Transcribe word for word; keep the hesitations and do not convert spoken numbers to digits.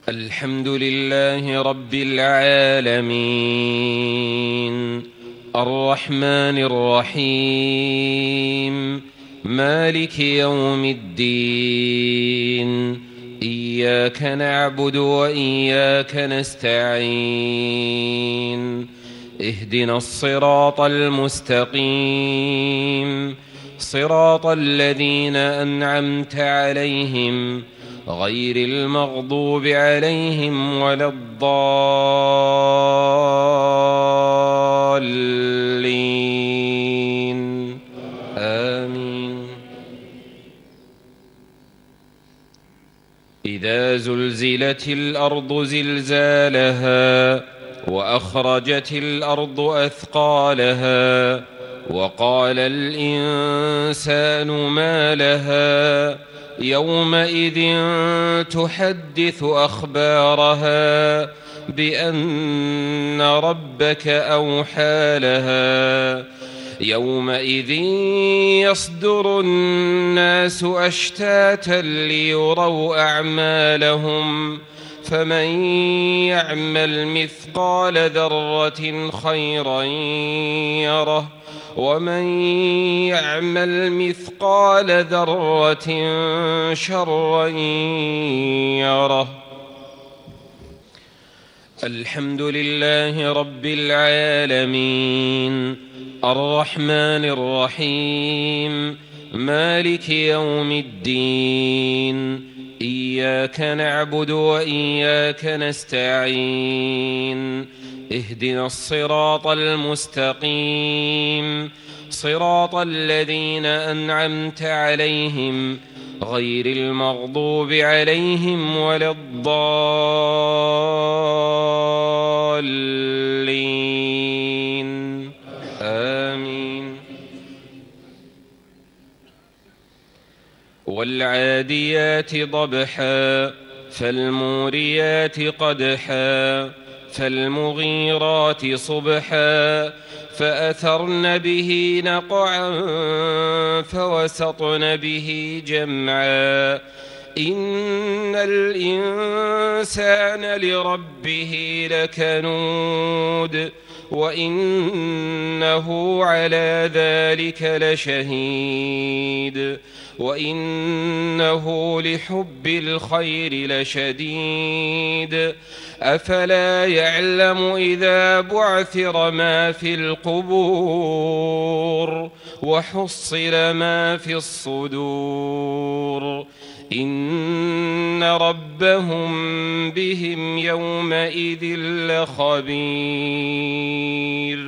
الحمد لله رب العالمين، الرحمن الرحيم، مالك يوم الدين. إياك نعبد وإياك نستعين. اهدنا الصراط المستقيم، صراط الذين أنعمت عليهم غير المغضوب عليهم ولا الضالين. آمين. إذا زلزلت الأرض زلزالها وأخرجت الأرض أثقالها وقال الإنسان ما لها يومئذ تحدث أخبارها بأن ربك أوحى لها. يومئذ يصدر الناس أشتاتا ليروا أعمالهم، فمن يعمل مثقال ذرة خيرا يره، ومن يعمل مثقال ذرة شرا يره. الحمد لله رب العالمين، الرحمن الرحيم، مالك يوم الدين. إياك نعبد وإياك نستعين. اهدنا الصراط المستقيم، صراط الذين أنعمت عليهم غير المغضوب عليهم ولا الضالين. آمين. والعاديات ضبحا فالموريات قدحا فالمغيرات صبحا فأثرن به نقعا فوسطن به جمعا. إن الإنسان لربه لكنود وإنه على ذلك لشهيد وإنه لحب الخير لشديد. أفلا يعلم إذا بعثر ما في القبور وحصل ما في الصدور إن ربهم بهم يومئذ لخبير.